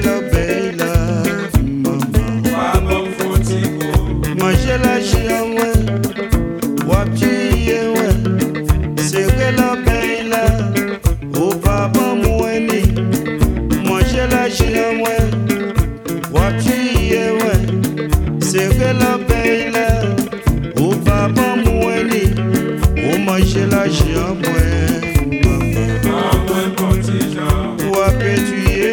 l'obéi là, maman. Pas bon fontigo. Manger la chien, ouais. Wap tuye, ouais. Serrer l'obéi là. Au papa moueni. Manger la chien, ouais. Wap tuye, ouais. Serrer l'obéi là. Au papa moueni. Au manger la chien, ouais. Pas bon fontigo. Wap tuye.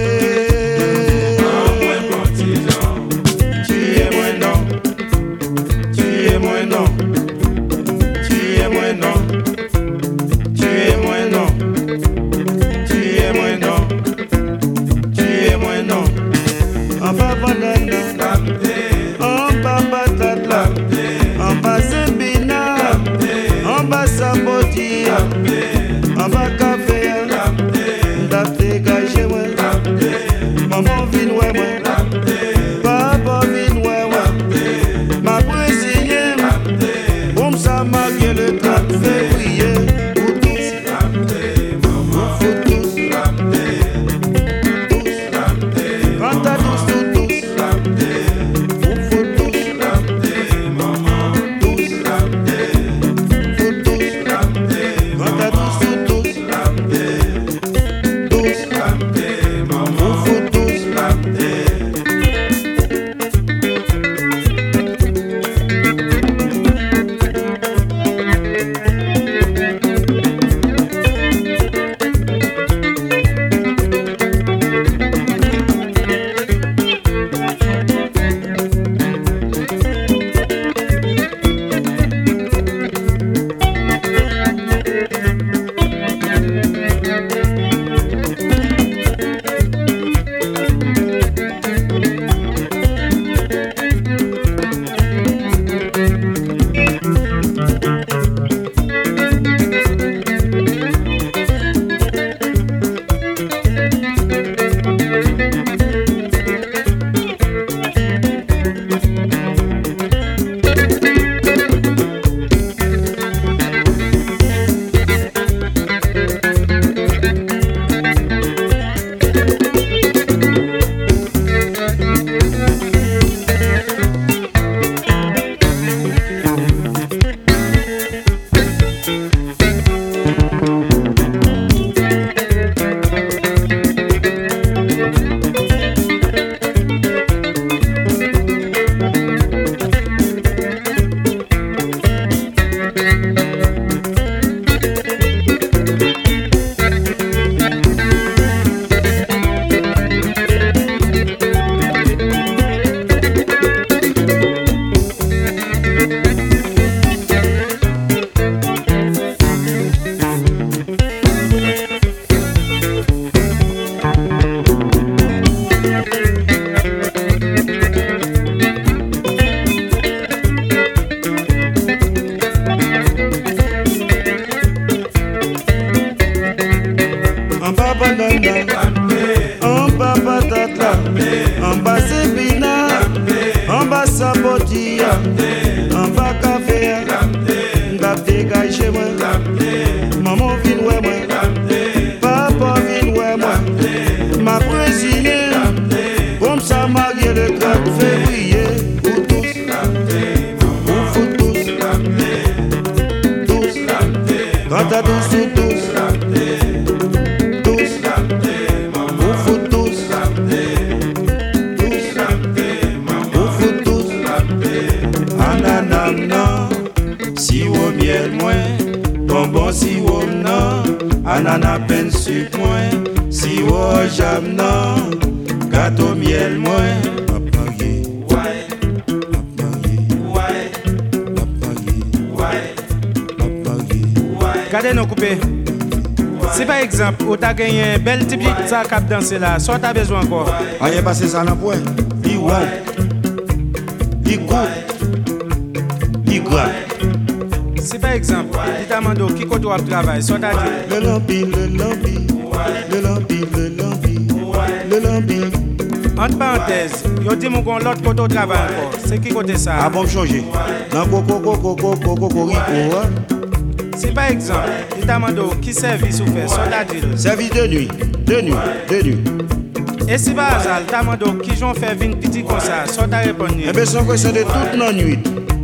Maman vin ouais moi, papa vin ouais ouais. Ma brésilienne, comme ça m'a bien le 4 février. Pour tous, pour tous, quand t'as tous, tous, tous, pour tous, tous, quand t'as tous, tous, tous, en bas patata, en bas sebina, en bas saboti, en bas café, m'dap dégagé moi, maman vin ouais moi, papa vin ouais moi, ma brésilienne, comme ça marié le 4 février, pour tous, pour tous, tous, quand t'as tous, tous. Miel moins, bonbon si wom nan, anana pen sucre moins, si wo jam nan, gâteau miel moins, papayé, ouais, papayé, ouais, papayé, ouais. Gardez nos coupés. Si par exemple, vous avez gagné un bel type de ça cap danser là, soit tu as besoin encore. Aïe, passé ça dans point. Il wow. Il goût. Il gras. Si par exemple, il t'a demandé qui côté tu travailles, soit tu as dit. Le lambi, le lambi. Le lambi, le lambi. Le lambi. Entre parenthèses, yo dit mon l'autre côté tu travailles encore. C'est qui côté ça? Ah bon, changer. Dans coco. Si par exemple, il t'a demandé qui service ou fait, soit tu as dit. Service de nuit. Et si par hasard, t'as demandé qui j'en fait vin petit comme ça, soit t'as répondu. Eh bien, c'est une question de toute la nuit.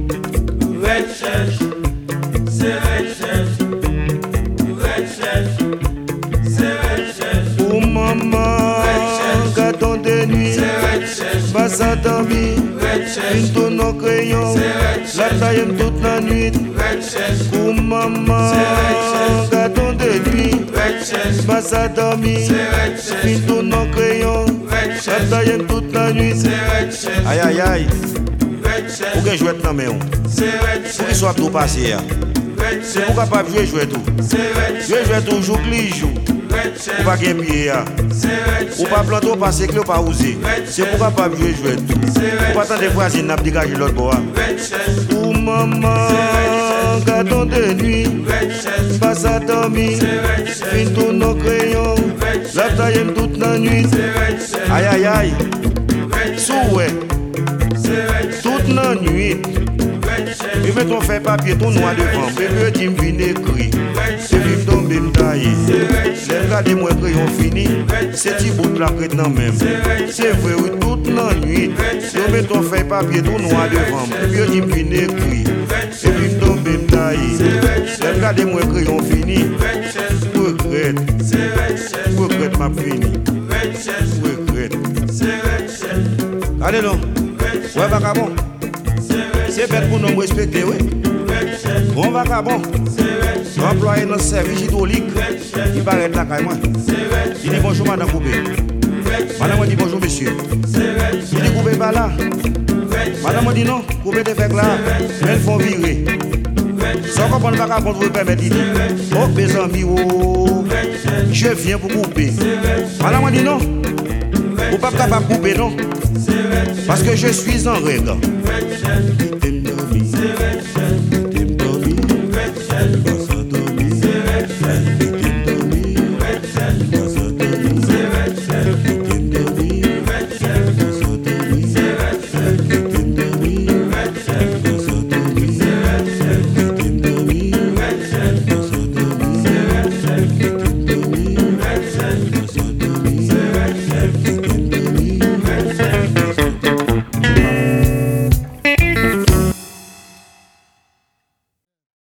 Oh maman, gâteau de nuit, passe à dormir, une tourne au crayon, la taille toute la nuit. Oh maman, gâteau de nuit, passe à dormir, une tourne au crayon, la taille toute la nuit. Aïe aïe aïe, pour que je joue dans mes mains, pour qu'il soit tout passé. C'est pour capable de jouer tout. Jouer toujours les jours. Ou pas gagner. Ou pas planter, ou pas sécler, ou pas oser. C'est pour capable de jouer tout. Ou pas attendre des voisins n'a dégagé l'autre bois. Ou maman, gâteau de nuit, passe à dormir, une tourne au crayon, la taille toute la nuit. Aïe aïe aïe, souhait, toute la nuit. Je mets ton fait papier, ton noir devant. Bébé, tu me viens écrit. Je vis tomber, me tailler. Regardez-moi, crayon fini. C'est petit bout de la crête non même. C'est vrai, oui, toute la nuit. Je mets ton fait papier, ton noir devant. Bébé, tu me viens écrit. Je vis tomber, me tailler. Regardez-moi, crayon fini. Regrette. Regrette, ma fini. Regrette. Allez, non. Ouais, vagabond. C'est bête pour nous respecter, oui. Bon vagabond, employé dans le service hydraulique, il paraît là quand même. Il dit bonjour madame Coupé. Madame dit bonjour monsieur. Il dit Coupé pas là. Madame dit non, Coupé te fait là. Mais ils font virer. Sans comprendre le vagabond vous permettre, il dit oh mes amis, oh, je viens pour couper. Madame dit non, vous ne pouvez pas couper non. Parce que je suis en règle.